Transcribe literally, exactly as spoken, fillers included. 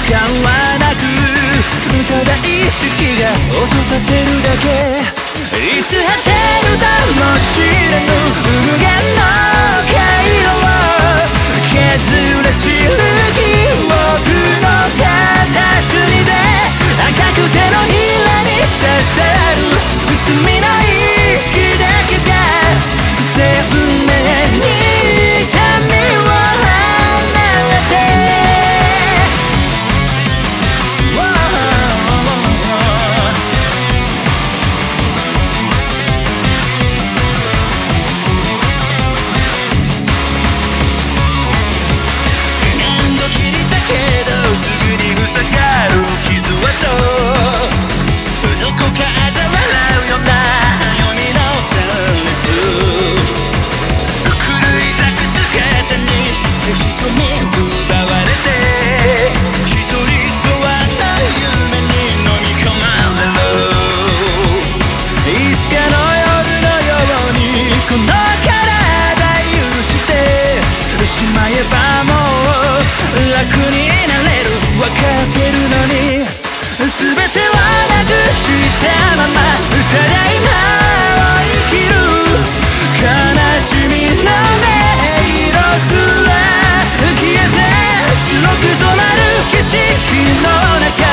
間はなく、ただ意識が音立てるだけ。いつ果てるだもしれぬ無限の回路を削れ散る記憶の片隅で、赤く手のひらに刺さる罪の意識だけが鮮明に痛みを離れて。しまえばもう楽になれる分かってるのに、全てはなくしたままただ今を生きる。悲しみの音色すら消えて白く染まる景色の中、